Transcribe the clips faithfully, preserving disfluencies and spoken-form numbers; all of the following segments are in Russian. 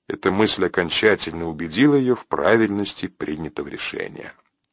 Эта мысль окончательно убедила ее в правильности принятого решения.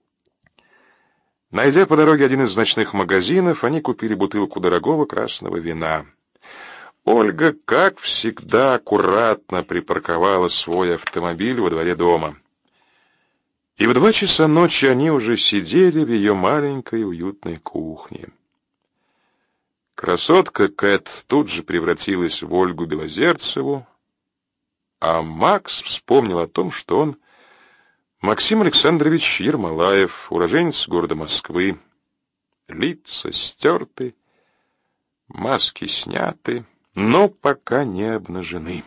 Найдя по дороге один из ночных магазинов, они купили бутылку дорогого красного вина. Ольга, как всегда, аккуратно припарковала свой автомобиль во дворе дома. И в два часа ночи они уже сидели в ее маленькой уютной кухне. Красотка Кэт тут же превратилась в Ольгу Белозерцеву, а Макс вспомнил о том, что он Максим Александрович Ермолаев, уроженец города Москвы. Лица стерты, маски сняты, но пока не обнажены.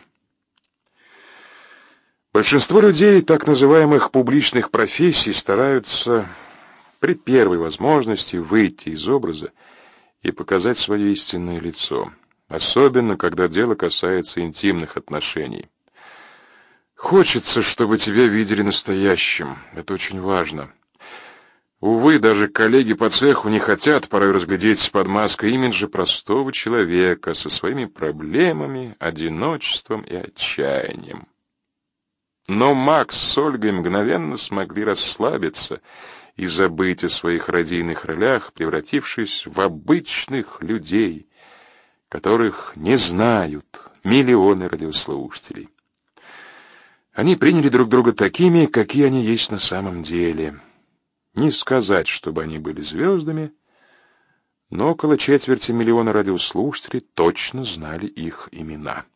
Большинство людей так называемых публичных профессий стараются при первой возможности выйти из образа и показать свое истинное лицо, особенно когда дело касается интимных отношений. Хочется, чтобы тебя видели настоящим. Это очень важно. Увы, даже коллеги по цеху не хотят порой разглядеть под маской имиджа простого человека со своими проблемами, одиночеством и отчаянием. Но Макс с Ольгой мгновенно смогли расслабиться и забыть о своих радийных ролях, превратившись в обычных людей, которых не знают миллионы радиослушателей. Они приняли друг друга такими, какие они есть на самом деле. Не сказать, чтобы они были звездами, но около четверти миллиона радиослушателей точно знали их имена.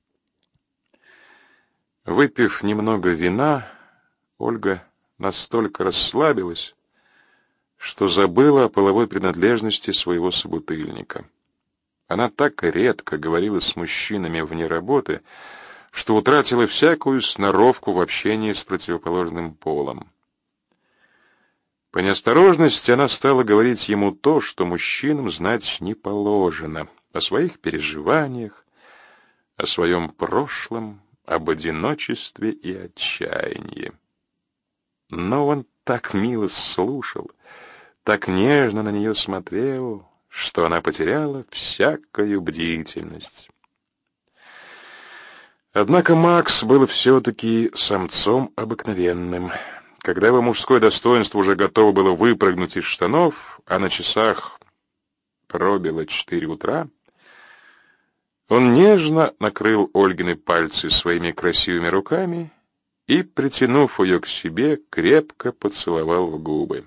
Выпив немного вина, Ольга настолько расслабилась, что забыла о половой принадлежности своего собутыльника. Она так редко говорила с мужчинами вне работы, что утратила всякую сноровку в общении с противоположным полом. По неосторожности она стала говорить ему то, что мужчинам знать не положено, о своих переживаниях, о своем прошлом, об одиночестве и отчаянии. Но он так мило слушал, так нежно на нее смотрел, что она потеряла всякую бдительность. Однако Макс был все-таки самцом обыкновенным. Когда его мужское достоинство уже готово было выпрыгнуть из штанов, а на часах пробило четыре утра, он нежно накрыл Ольгины пальцы своими красивыми руками и, притянув ее к себе, крепко поцеловал в губы.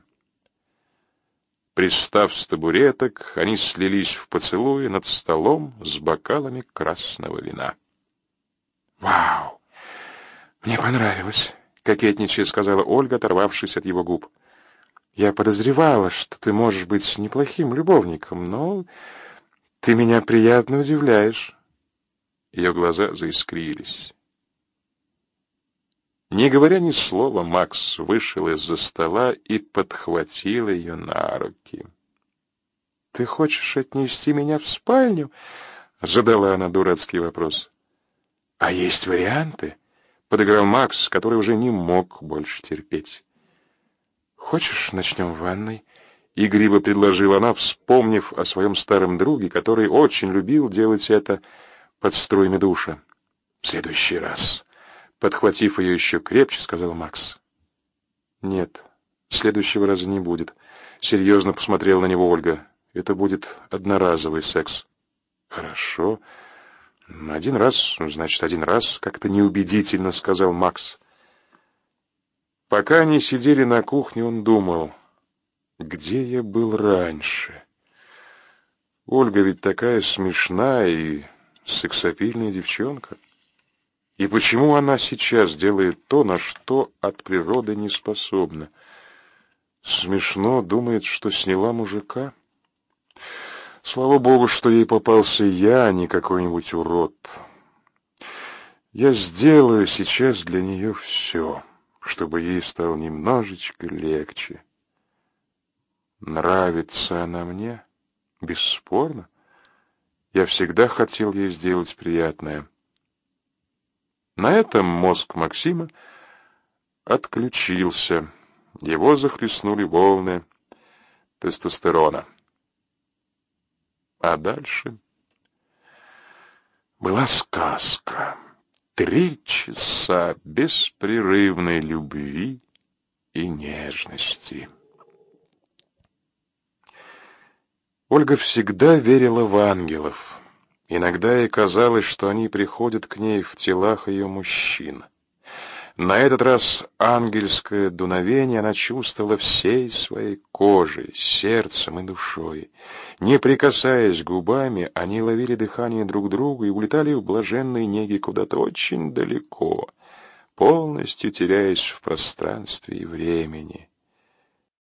Пристав с табуреток, они слились в поцелуе над столом с бокалами красного вина. «Вау! Мне понравилось!» — кокетничая сказала Ольга, оторвавшись от его губ. «Я подозревала, что ты можешь быть неплохим любовником, но ты меня приятно удивляешь». Ее глаза заискрились. Не говоря ни слова, Макс вышел из-за стола и подхватил ее на руки. «Ты хочешь отнести меня в спальню?» — задала она дурацкий вопрос. «А есть варианты?» — подыграл Макс, который уже не мог больше терпеть. «Хочешь, начнем в ванной?» — игриво предложила она, вспомнив о своем старом друге, который очень любил делать это под струями душа. «В следующий раз», — подхватив ее еще крепче, сказал Макс. «Нет, следующего раза не будет», — серьезно посмотрела на него Ольга. «Это будет одноразовый секс». «Хорошо. Один раз, значит, один раз», — как-то неубедительно сказал Макс. Пока они сидели на кухне, он думал: где я был раньше? Ольга ведь такая смешная и сексапильная девчонка. И почему она сейчас делает то, на что от природы не способна? Смешно, думает, что сняла мужика. Слава богу, что ей попался я, а не какой-нибудь урод. Я сделаю сейчас для нее все, чтобы ей стало немножечко легче. Нравится она мне, бесспорно. Я всегда хотел ей сделать приятное. На этом мозг Максима отключился. Его захлестнули волны тестостерона. А дальше была сказка. Три часа беспрерывной любви и нежности. Ольга всегда верила в ангелов. Иногда ей казалось, что они приходят к ней в телах ее мужчин. На этот раз ангельское дуновение она чувствовала всей своей кожей, сердцем и душой. Не прикасаясь губами, они ловили дыхание друг друга и улетали в блаженной неге куда-то очень далеко, полностью теряясь в пространстве и времени.